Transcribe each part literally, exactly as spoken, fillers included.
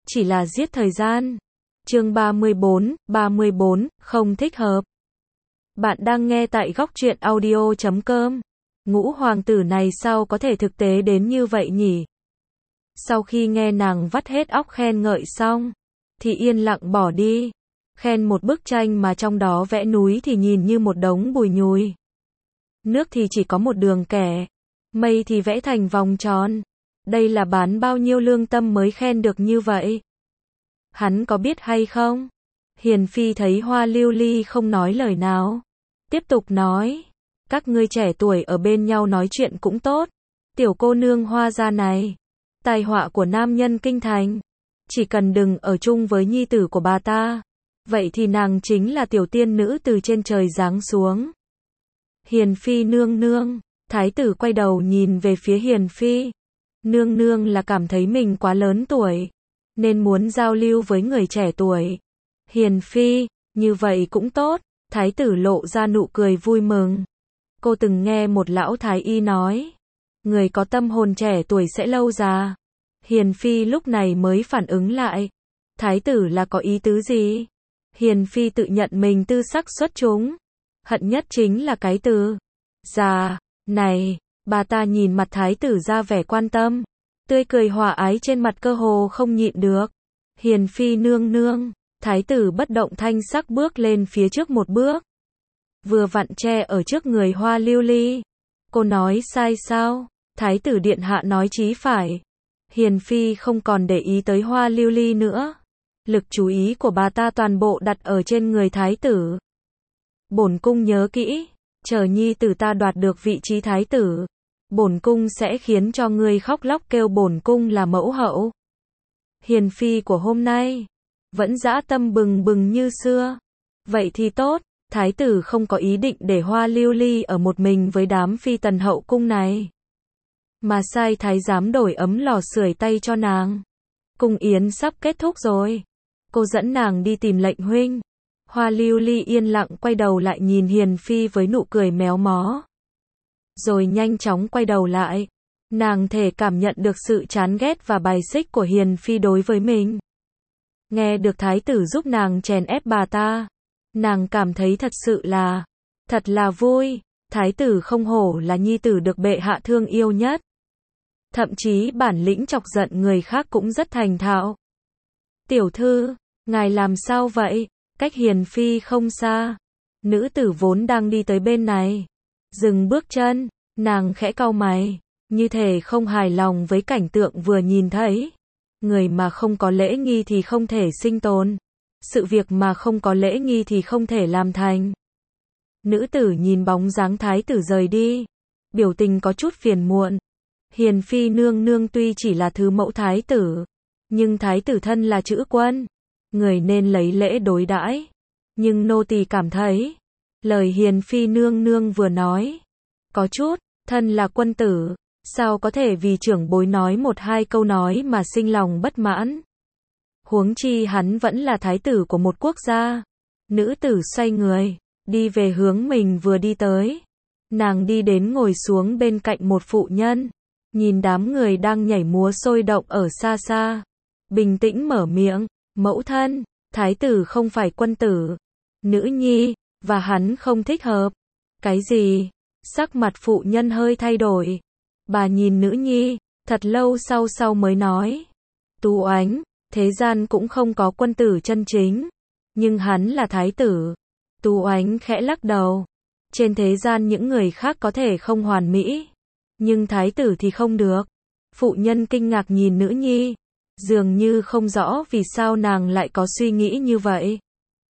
chỉ là giết thời gian. Chương ba mươi bốn, ba mươi bốn, không thích hợp. Bạn đang nghe tại góc truyện audio chấm com. Ngũ hoàng tử này sao có thể thực tế đến như vậy nhỉ? Sau khi nghe nàng vắt hết óc khen ngợi xong, thì yên lặng bỏ đi. Khen một bức tranh mà trong đó vẽ núi thì nhìn như một đống bùi nhùi. Nước thì chỉ có một đường kẻ. Mây thì vẽ thành vòng tròn. Đây là bán bao nhiêu lương tâm mới khen được như vậy? Hắn có biết hay không? Hiền phi thấy Hoa Lưu Ly không nói lời nào, tiếp tục nói, các ngươi trẻ tuổi ở bên nhau nói chuyện cũng tốt. Tiểu cô nương Hoa gia này, tai họa của nam nhân kinh thành, chỉ cần đừng ở chung với nhi tử của bà ta, vậy thì nàng chính là tiểu tiên nữ từ trên trời giáng xuống. Hiền phi nương nương, thái tử quay đầu nhìn về phía Hiền phi. Nương nương là cảm thấy mình quá lớn tuổi, nên muốn giao lưu với người trẻ tuổi. Hiền phi, như vậy cũng tốt. Thái tử lộ ra nụ cười vui mừng. Cô từng nghe một lão thái y nói, người có tâm hồn trẻ tuổi sẽ lâu già. Hiền phi lúc này mới phản ứng lại, thái tử là có ý tứ gì? Hiền phi tự nhận mình tư sắc xuất chúng, hận nhất chính là cái từ già này. Bà ta nhìn mặt thái tử ra vẻ quan tâm, tươi cười hòa ái trên mặt cơ hồ không nhịn được. Hiền phi nương nương, thái tử bất động thanh sắc bước lên phía trước một bước, vừa vặn che ở trước người Hoa Lưu Ly. Cô nói sai sao? Thái tử điện hạ nói chí phải. Hiền phi không còn để ý tới Hoa Lưu Ly nữa, lực chú ý của bà ta toàn bộ đặt ở trên người thái tử. Bổn cung nhớ kỹ, chờ nhi tử ta đoạt được vị trí thái tử, bổn cung sẽ khiến cho ngươi khóc lóc kêu bổn cung là mẫu hậu. Hiền phi của hôm nay vẫn dã tâm bừng bừng như xưa. Vậy thì tốt, thái tử không có ý định để Hoa Lưu Ly ở một mình với đám phi tần hậu cung này, mà sai thái giám đổi ấm lò sưởi tay cho nàng. Cung yến sắp kết thúc rồi, cô dẫn nàng đi tìm lệnh huynh. Hoa Lưu Ly yên lặng quay đầu lại nhìn Hiền phi với nụ cười méo mó, rồi nhanh chóng quay đầu lại. Nàng thể cảm nhận được sự chán ghét và bài xích của Hiền phi đối với mình. Nghe được thái tử giúp nàng chèn ép bà ta, nàng cảm thấy thật sự là, thật là vui. Thái tử không hổ là nhi tử được bệ hạ thương yêu nhất. Thậm chí bản lĩnh chọc giận người khác cũng rất thành thạo. Tiểu thư, ngài làm sao vậy? Cách Hiền phi không xa, nữ tử vốn đang đi tới bên này, dừng bước chân, nàng khẽ cau mày, như thể không hài lòng với cảnh tượng vừa nhìn thấy. Người mà không có lễ nghi thì không thể sinh tồn, sự việc mà không có lễ nghi thì không thể làm thành. Nữ tử nhìn bóng dáng thái tử rời đi, biểu tình có chút phiền muộn. Hiền phi nương nương tuy chỉ là thứ mẫu thái tử, nhưng thái tử thân là chữ quân, người nên lấy lễ đối đãi. Nhưng nô tỳ cảm thấy, lời Hiền phi nương nương vừa nói, có chút, thân là quân tử, sao có thể vì trưởng bối nói một hai câu nói mà sinh lòng bất mãn. Huống chi hắn vẫn là thái tử của một quốc gia. Nữ tử xoay người, đi về hướng mình vừa đi tới. Nàng đi đến ngồi xuống bên cạnh một phụ nhân, nhìn đám người đang nhảy múa sôi động ở xa xa, bình tĩnh mở miệng, mẫu thân, thái tử không phải quân tử, nữ nhi, và hắn không thích hợp. Cái gì? Sắc mặt phụ nhân hơi thay đổi. Bà nhìn nữ nhi, thật lâu sau sau mới nói, Tú Oánh, thế gian cũng không có quân tử chân chính, nhưng hắn là thái tử. Tú Oánh khẽ lắc đầu, trên thế gian những người khác có thể không hoàn mỹ, nhưng thái tử thì không được. Phụ nhân kinh ngạc nhìn nữ nhi, dường như không rõ vì sao nàng lại có suy nghĩ như vậy.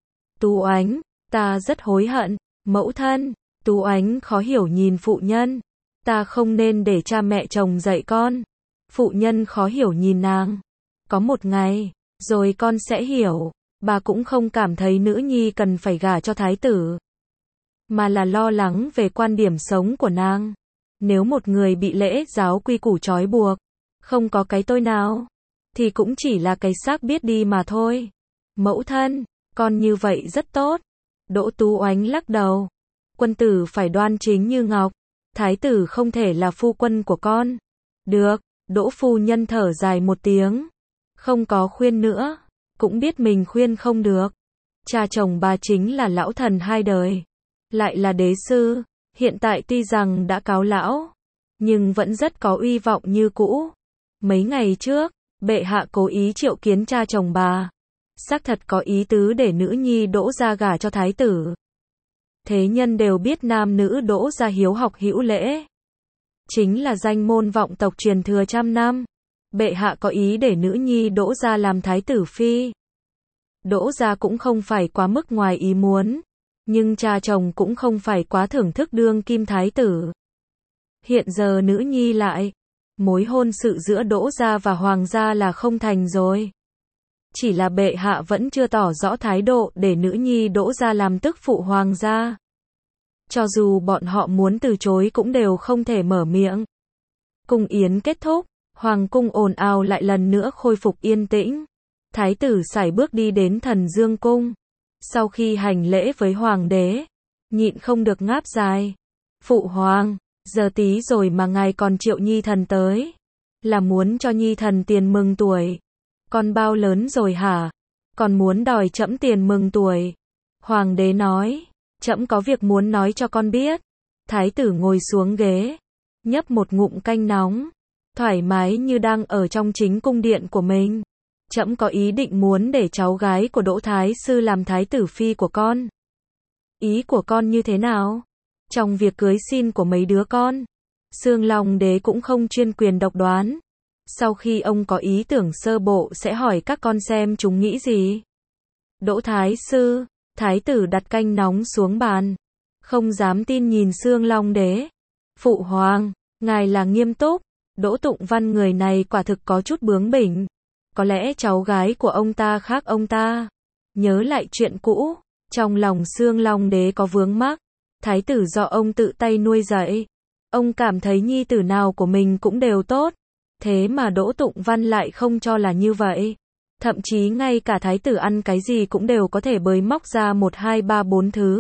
Tú Oánh, ta rất hối hận, mẫu thân. Tú Oánh khó hiểu nhìn phụ nhân, ta không nên để cha mẹ chồng dạy con. Phụ nhân khó hiểu nhìn nàng, có một ngày, rồi con sẽ hiểu. Bà cũng không cảm thấy nữ nhi cần phải gả cho thái tử, mà là lo lắng về quan điểm sống của nàng. Nếu một người bị lễ giáo quy củ trói buộc, không có cái tôi nào, thì cũng chỉ là cái xác biết đi mà thôi. Mẫu thân, con như vậy rất tốt. Đỗ Tú Oánh lắc đầu, quân tử phải đoan chính như ngọc, thái tử không thể là phu quân của con. Được, Đỗ phu nhân thở dài một tiếng, Không có khuyên nữa, cũng biết mình khuyên không được. Cha chồng bà chính là lão thần hai đời, lại là đế sư, hiện tại tuy rằng đã cáo lão, nhưng vẫn rất có uy vọng như cũ. Mấy ngày trước, bệ hạ cố ý triệu kiến cha chồng bà, xác thật có ý tứ để nữ nhi Đỗ gia gả cho thái tử. Thế nhân đều biết nam nữ Đỗ gia hiếu học hữu lễ, chính là danh môn vọng tộc truyền thừa trăm năm. Bệ hạ có ý để nữ nhi Đỗ gia làm thái tử phi. Đỗ gia cũng không phải quá mức ngoài ý muốn, nhưng cha chồng cũng không phải quá thưởng thức đương kim thái tử. Hiện giờ nữ nhi lại, mối hôn sự giữa Đỗ gia và Hoàng gia là không thành rồi. Chỉ là bệ hạ vẫn chưa tỏ rõ thái độ để nữ nhi Đỗ gia làm tức phụ Hoàng gia. Cho dù bọn họ muốn từ chối cũng đều không thể mở miệng. Cung yến kết thúc, hoàng cung ồn ào lại lần nữa khôi phục yên tĩnh. Thái tử sải bước đi đến Thần Dương cung. Sau khi hành lễ với hoàng đế, nhịn không được ngáp dài. Phụ hoàng, giờ tí rồi mà ngài còn triệu nhi thần tới. Là muốn cho nhi thần tiền mừng tuổi. Con bao lớn rồi hả? Còn muốn đòi trẫm tiền mừng tuổi. Hoàng đế nói, trẫm có việc muốn nói cho con biết. Thái tử ngồi xuống ghế, nhấp một ngụm canh nóng, thoải mái như đang ở trong chính cung điện của mình. Trẫm có ý định muốn để cháu gái của Đỗ Thái Sư làm thái tử phi của con. Ý của con như thế nào? Trong việc cưới xin của mấy đứa con, Xương Long đế cũng không chuyên quyền độc đoán. Sau khi ông có ý tưởng sơ bộ sẽ hỏi các con xem chúng nghĩ gì. Đỗ Thái Sư, thái tử đặt canh nóng xuống bàn, không dám tin nhìn Xương Long đế. Phụ hoàng, ngài là nghiêm túc. Đỗ Tụng Văn người này quả thực có chút bướng bỉnh. Có lẽ cháu gái của ông ta khác ông ta. Nhớ lại chuyện cũ, trong lòng Xương Long đế có vướng mắc. Thái tử do ông tự tay nuôi dạy. Ông cảm thấy nhi tử nào của mình cũng đều tốt. Thế mà Đỗ Tụng Văn lại không cho là như vậy. Thậm chí ngay cả thái tử ăn cái gì cũng đều có thể bới móc ra một hai ba bốn thứ.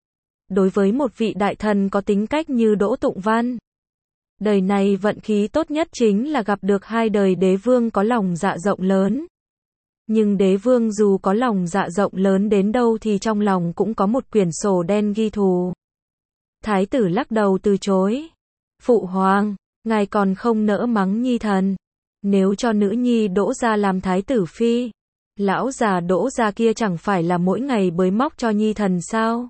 Đối với một vị đại thần có tính cách như Đỗ Tụng Văn, đời này vận khí tốt nhất chính là gặp được hai đời đế vương có lòng dạ rộng lớn. Nhưng đế vương dù có lòng dạ rộng lớn đến đâu thì trong lòng cũng có một quyển sổ đen ghi thù. Thái tử lắc đầu từ chối. Phụ hoàng, ngài còn không nỡ mắng nhi thần. Nếu cho nữ nhi Đỗ gia làm thái tử phi, lão già Đỗ gia kia chẳng phải là mỗi ngày bới móc cho nhi thần sao?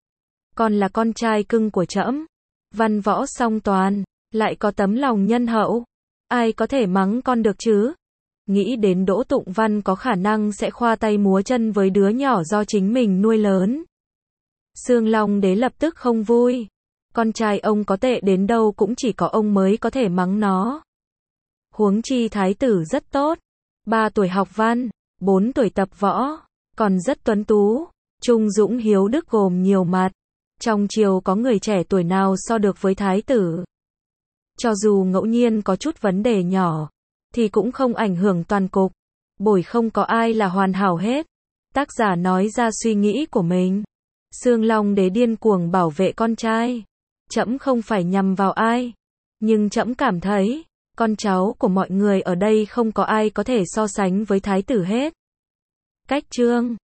Con là con trai cưng của trẫm, văn võ song toàn, lại có tấm lòng nhân hậu, ai có thể mắng con được chứ? Nghĩ đến Đỗ Tụng Văn có khả năng sẽ khoa tay múa chân với đứa nhỏ do chính mình nuôi lớn, Xương Long đế lập tức không vui. Con trai ông có tệ đến đâu cũng chỉ có ông mới có thể mắng nó. Huống chi thái tử rất tốt, ba tuổi học văn, bốn tuổi tập võ, còn rất tuấn tú, trung dũng hiếu đức gồm nhiều mặt. Trong triều có người trẻ tuổi nào so được với thái tử. Cho dù ngẫu nhiên có chút vấn đề nhỏ, thì cũng không ảnh hưởng toàn cục. Bởi không có ai là hoàn hảo hết. Tác giả nói ra suy nghĩ của mình. Xương Long đế điên cuồng bảo vệ con trai. Trẫm không phải nhằm vào ai, nhưng trẫm cảm thấy, con cháu của mọi người ở đây không có ai có thể so sánh với thái tử hết. Cách chương